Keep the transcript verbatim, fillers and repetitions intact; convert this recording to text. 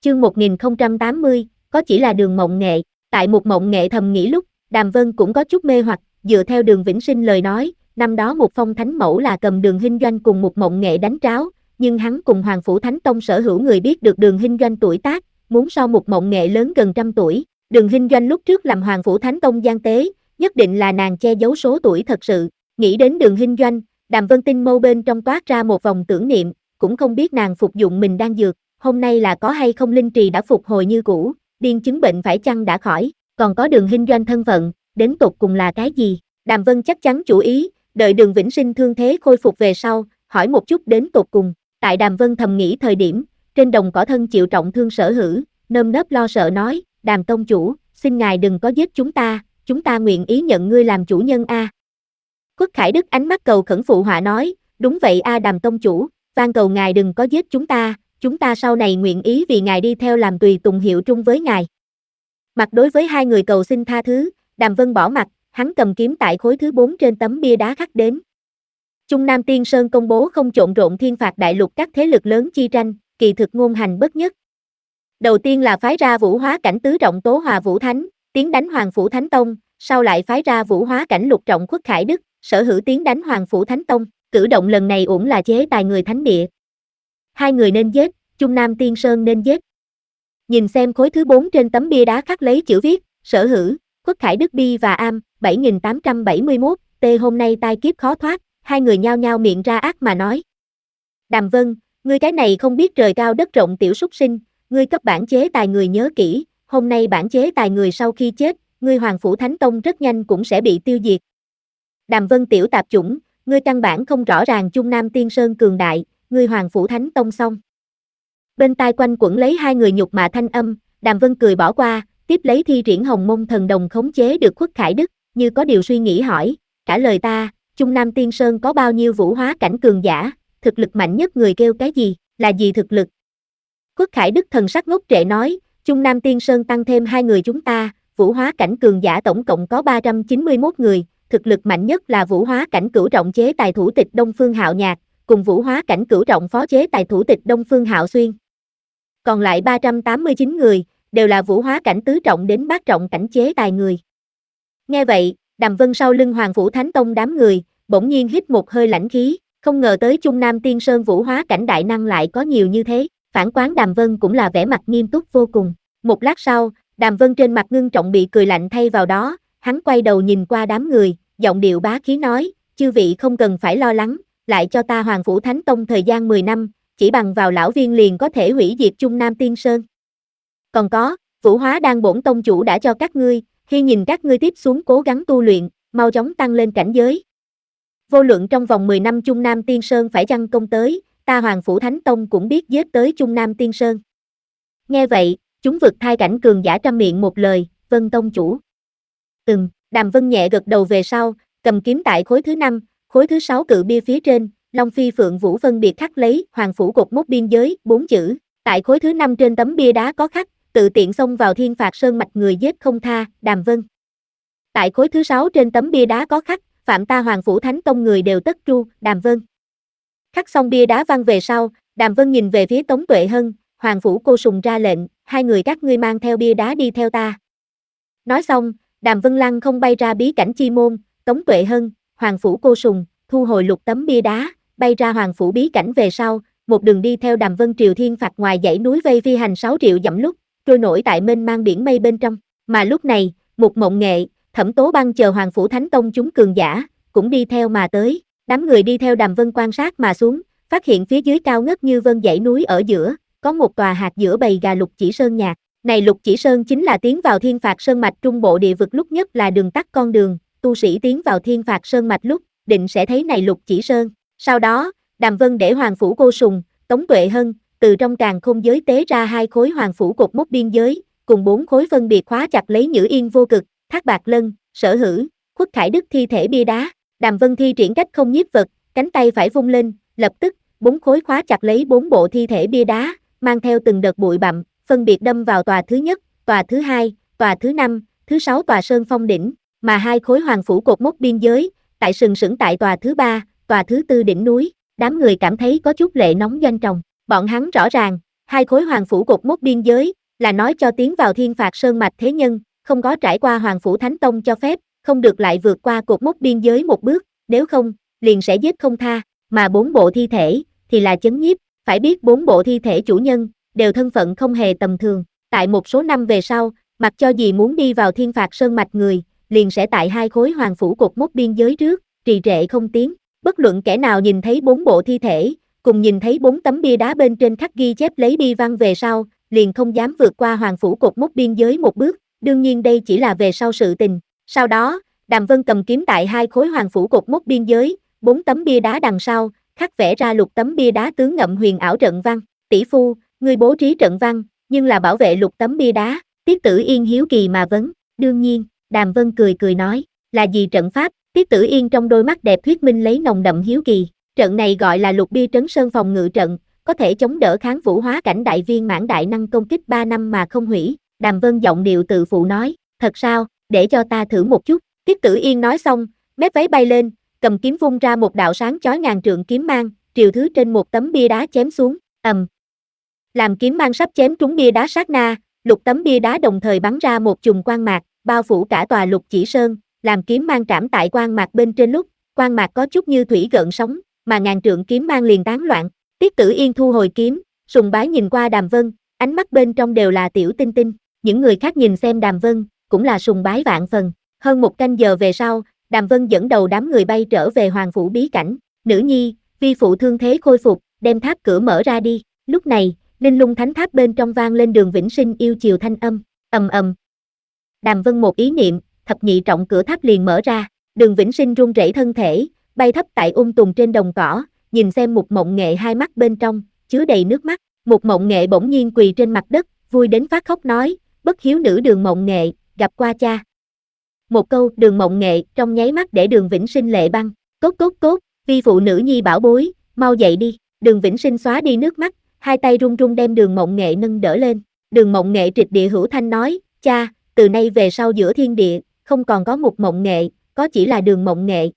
Chương một nghìn không trăm tám mươi, có chỉ là Đường Mộng Nghệ. Tại một Mộng Nghệ thầm nghĩ lúc, Đàm Vân cũng có chút mê hoặc, dựa theo Đường Vĩnh Sinh lời nói, năm đó một Phong Thánh Mẫu là cầm Đường Hinh Doanh cùng một Mộng Nghệ đánh tráo, nhưng hắn cùng Hoàng Phủ Thánh Tông sở hữu người biết được Đường Hinh Doanh tuổi tác, muốn so một Mộng Nghệ lớn gần trăm tuổi. Đường Hinh Doanh lúc trước làm Hoàng Phủ Thánh Tông gian tế, nhất định là nàng che giấu số tuổi thật sự. Nghĩ đến Đường Hinh Doanh, Đàm Vân tinh mâu bên trong toát ra một vòng tưởng niệm, cũng không biết nàng phục dụng mình đang dược, hôm nay là có hay không linh trì đã phục hồi như cũ, điên chứng bệnh phải chăng đã khỏi, còn có Đường Hinh Doanh thân phận, đến tột cùng là cái gì? Đàm Vân chắc chắn chủ ý, đợi Đường Vĩnh Sinh thương thế khôi phục về sau, hỏi một chút đến tột cùng. Tại Đàm Vân thầm nghĩ thời điểm, trên đồng cỏ thân chịu trọng thương Sở Hữu, nơm nớp lo sợ nói, Đàm tông chủ, xin ngài đừng có giết chúng ta, chúng ta nguyện ý nhận ngươi làm chủ nhân a. Khuất Khải Đức ánh mắt cầu khẩn phụ họa nói, đúng vậy a Đàm tông chủ, van cầu ngài đừng có giết chúng ta, chúng ta sau này nguyện ý vì ngài đi theo làm tùy tùng hiệu trung với ngài. Mặt đối với hai người cầu xin tha thứ, Đàm Vân bỏ mặt, hắn cầm kiếm tại khối thứ bốn trên tấm bia đá khắc đến. Trung Nam Tiên Sơn công bố không trộn rộn thiên phạt đại lục các thế lực lớn chi tranh, kỳ thực ngôn hành bất nhất. Đầu tiên là phái ra Vũ Hóa Cảnh tứ trọng Tố Hòa Vũ Thánh, tiến đánh Hoàng Phủ Thánh Tông, sau lại phái ra Vũ Hóa Cảnh lục trọng Khuất Khải Đức, Sở Hữu tiến đánh Hoàng Phủ Thánh Tông, cử động lần này uổng là chế tài người thánh địa. Hai người nên giết, Trung Nam Tiên Sơn nên giết. Nhìn xem khối thứ bốn trên tấm bia đá khắc lấy chữ viết, Sở Hữu, Khuất Khải Đức Bi và Am, bảy nghìn tám trăm bảy mươi mốt, T hôm nay tai kiếp khó thoát, hai người nhao nhao miệng ra ác mà nói. Đàm Vân, ngươi cái này không biết trời cao đất rộng tiểu súc sinh, ngươi cấp bản chế tài người nhớ kỹ, hôm nay bản chế tài người sau khi chết, ngươi Hoàng Phủ Thánh Tông rất nhanh cũng sẽ bị tiêu diệt. Đàm Vân tiểu tạp chủng, ngươi căn bản không rõ ràng Trung Nam Tiên Sơn cường đại, ngươi Hoàng Phủ Thánh Tông xong. Bên tai quanh quẩn lấy hai người nhục mạ thanh âm, Đàm Vân cười bỏ qua, tiếp lấy thi triển Hồng Mông Thần Đồng khống chế được Khuất Khải Đức, như có điều suy nghĩ hỏi, trả lời ta, Trung Nam Tiên Sơn có bao nhiêu Vũ Hóa Cảnh cường giả, thực lực mạnh nhất người kêu cái gì, là gì thực lực? Khuất Khải Đức thần sắc ngốc trệ nói, Trung Nam Tiên Sơn tăng thêm hai người chúng ta, Vũ Hóa Cảnh cường giả tổng cộng có ba trăm chín mươi mốt người, thực lực mạnh nhất là Vũ Hóa Cảnh cửu trọng chế tài thủ tịch Đông Phương Hạo Nhạc, cùng Vũ Hóa Cảnh cửu trọng phó chế tài thủ tịch Đông Phương Hạo Xuyên. Còn lại ba trăm tám mươi chín người, đều là Vũ Hóa Cảnh tứ trọng đến bát trọng cảnh chế tài người. Nghe vậy, Đàm Vân sau lưng Hoàng Phủ Thánh Tông đám người, bỗng nhiên hít một hơi lãnh khí, không ngờ tới Trung Nam Tiên Sơn Vũ Hóa Cảnh đại năng lại có nhiều như thế, phản quán Đàm Vân cũng là vẻ mặt nghiêm túc vô cùng. Một lát sau, Đàm Vân trên mặt ngưng trọng bị cười lạnh thay vào đó, hắn quay đầu nhìn qua đám người, giọng điệu bá khí nói, chư vị không cần phải lo lắng, lại cho ta Hoàng Phủ Thánh Tông thời gian mười năm, chỉ bằng vào lão viên liền có thể hủy diệt Trung Nam Tiên Sơn. Còn có, Vũ Hóa Đan bổn tông chủ đã cho các ngươi, khi nhìn các ngươi tiếp xuống cố gắng tu luyện, mau chóng tăng lên cảnh giới. Vô luận trong vòng mười năm Trung Nam Tiên Sơn phải chăng công tới, ta Hoàng Phủ Thánh Tông cũng biết giết tới Trung Nam Tiên Sơn. Nghe vậy, chúng vực thai cảnh cường giả trăm miệng một lời, vân tông chủ. Ừm, Đàm Vân nhẹ gật đầu về sau, cầm kiếm tại khối thứ năm, khối thứ sáu cự bia phía trên, Long Phi Phượng Vũ phân biệt khắc lấy Hoàng Phủ cột mốc biên giới, bốn chữ, tại khối thứ năm trên tấm bia đá có khắc, tự tiện xông vào thiên phạt sơn mạch người giết không tha, Đàm Vân. Tại khối thứ sáu trên tấm bia đá có khắc, phạm ta Hoàng Phủ Thánh Tông người đều tất tru, Đàm Vân. Khắc xong bia đá văn về sau, Đàm Vân nhìn về phía Tống Tuệ Hân, Hoàng Phủ Cô Sùng ra lệnh, hai người các ngươi mang theo bia đá đi theo ta. Nói xong, Đàm Vân lăng không bay ra bí cảnh chi môn, Tống Tuệ Hân, Hoàng Phủ Cô Sùng, thu hồi lục tấm bia đá, bay ra Hoàng Phủ bí cảnh về sau, một đường đi theo Đàm Vân triều thiên phạt ngoài dãy núi vây phi hành sáu triệu dặm lúc, trôi nổi tại mênh mang biển mây bên trong, mà lúc này, một Mộng Nghệ, Thẩm Tố Băng chờ Hoàng Phủ Thánh Tông chúng cường giả, cũng đi theo mà tới, đám người đi theo Đàm Vân quan sát mà xuống, phát hiện phía dưới cao ngất như vân dãy núi ở giữa, có một tòa hạt giữa bầy gà Lục Chỉ Sơn nhạc, này Lục Chỉ Sơn chính là tiến vào thiên phạt sơn mạch trung bộ địa vực lúc nhất là đường tắt con đường, tu sĩ tiến vào thiên phạt sơn mạch lúc, định sẽ thấy này Lục Chỉ Sơn, sau đó, Đàm Vân để Hoàng Phủ Cô Sùng, Tống Tuệ Hân, từ trong càn khôn giới tế ra hai khối Hoàng Phủ cột mốc biên giới, cùng bốn khối phân biệt khóa chặt lấy Nhữ Yên Vô Cực, Thác Bạc Lân, Sở Hữu, Khuất Khải Đức thi thể bia đá, Đàm Vân thi triển cách không nhiếp vật, cánh tay phải vung lên, lập tức, bốn khối khóa chặt lấy bốn bộ thi thể bia đá, mang theo từng đợt bụi bặm, phân biệt đâm vào tòa thứ nhất, tòa thứ hai, tòa thứ năm, thứ sáu tòa sơn phong đỉnh, mà hai khối Hoàng Phủ cột mốc biên giới, tại sừng sững tại tòa thứ ba, tòa thứ tư đỉnh núi, đám người cảm thấy có chút lệ nóng doanh tròng, bọn hắn rõ ràng, Hai khối hoàng phủ cột mốc biên giới, là nói cho tiến vào thiên phạt sơn mạch thế nhân, không có trải qua hoàng phủ thánh tông cho phép, không được lại vượt qua cột mốc biên giới một bước, nếu không, liền sẽ giết không tha, mà bốn bộ thi thể, thì là chấn nhiếp, phải biết bốn bộ thi thể chủ nhân, đều thân phận không hề tầm thường, tại một số năm về sau, mặc cho gì muốn đi vào thiên phạt sơn mạch người, liền sẽ tại hai khối hoàng phủ cột mốc biên giới trước, trì trệ không tiến, bất luận kẻ nào nhìn thấy bốn bộ thi thể, cùng nhìn thấy bốn tấm bia đá bên trên khắc ghi chép lấy bi văn về sau, liền không dám vượt qua hoàng phủ cột mốc biên giới một bước, đương nhiên đây chỉ là về sau sự tình. Sau đó, Đàm Vân cầm kiếm tại hai khối hoàng phủ cột mốc biên giới, bốn tấm bia đá đằng sau, khắc vẽ ra lục tấm bia đá tướng ngậm huyền ảo trận văn. Tỷ phu, ngươi bố trí trận văn, nhưng là bảo vệ lục tấm bia đá. Tiết Tử Yên hiếu kỳ mà vấn. Đương nhiên, Đàm Vân cười cười nói, là gì trận pháp? Tiết Tử Yên trong đôi mắt đẹp thuyết minh lấy nồng đậm hiếu kỳ. Trận này gọi là lục bia trấn sơn phòng ngự trận, có thể chống đỡ kháng vũ hóa cảnh đại viên mãn đại năng công kích ba năm mà không hủy. Đàm Vân giọng điệu tự phụ nói, thật sao, để cho ta thử một chút. Tiết Tử Yên nói xong, mép váy bay lên, cầm kiếm vung ra một đạo sáng chói ngàn trượng kiếm mang, triều thứ trên một tấm bia đá chém xuống, ầm. Làm kiếm mang sắp chém trúng bia đá sát na, lục tấm bia đá đồng thời bắn ra một chùm quang mạc, bao phủ cả tòa lục chỉ sơn, làm kiếm mang trảm tại quang mạc bên trên lúc, quang mạc có chút như thủy gợn sóng, mà ngàn trượng kiếm mang liền tán loạn. Tiết Tử Yên thu hồi kiếm, sùng bái nhìn qua Đàm Vân, ánh mắt bên trong đều là tiểu tinh tinh, những người khác nhìn xem Đàm Vân, cũng là sùng bái vạn phần. Hơn một canh giờ về sau, Đàm Vân dẫn đầu đám người bay trở về hoàng phủ bí cảnh. Nữ nhi, vi phụ thương thế khôi phục, đem tháp cửa mở ra đi. Lúc này, Linh Lung Thánh Tháp bên trong vang lên Đường Vĩnh Sinh yêu chiều thanh âm, ầm ầm. Đàm Vân một ý niệm, thập nhị trọng cửa tháp liền mở ra. Đường Vĩnh Sinh run rẩy thân thể, bay thấp tại ung tùng trên đồng cỏ, nhìn xem Mục Mộng Nghệ hai mắt bên trong chứa đầy nước mắt. Mục Mộng Nghệ bỗng nhiên quỳ trên mặt đất, vui đến phát khóc nói, bất hiếu nữ Đường Mộng Nghệ, gặp qua cha. Một câu Đường Mộng Nghệ trong nháy mắt để Đường Vĩnh Sinh lệ băng. Cốt cốt cốt, vi phụ nữ nhi bảo bối, mau dậy đi. Đường Vĩnh Sinh xóa đi nước mắt, hai tay run run đem Đường Mộng Nghệ nâng đỡ lên. Đường Mộng Nghệ trịch địa hữu thanh nói, cha, từ nay về sau giữa thiên địa, không còn có Mục Mộng Nghệ, có chỉ là Đường Mộng Nghệ.